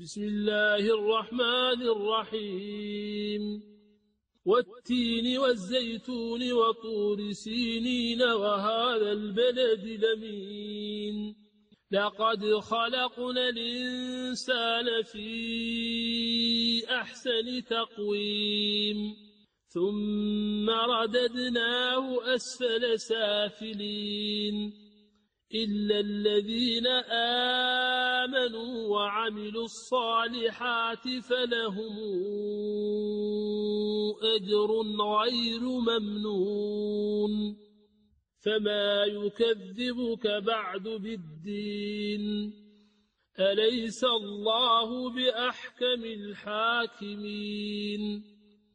بسم الله الرحمن الرحيم والتين والزيتون وطور سينين وهذا البلد الأمين لقد خلقنا الإنسان في أحسن تقويم ثم رددناه أسفل سافلين إلا الذين آمنوا وعملوا الصالحات فلهم أجر غير ممنون فما يكذبك بعد بالدين أليس الله بأحكم الحاكمين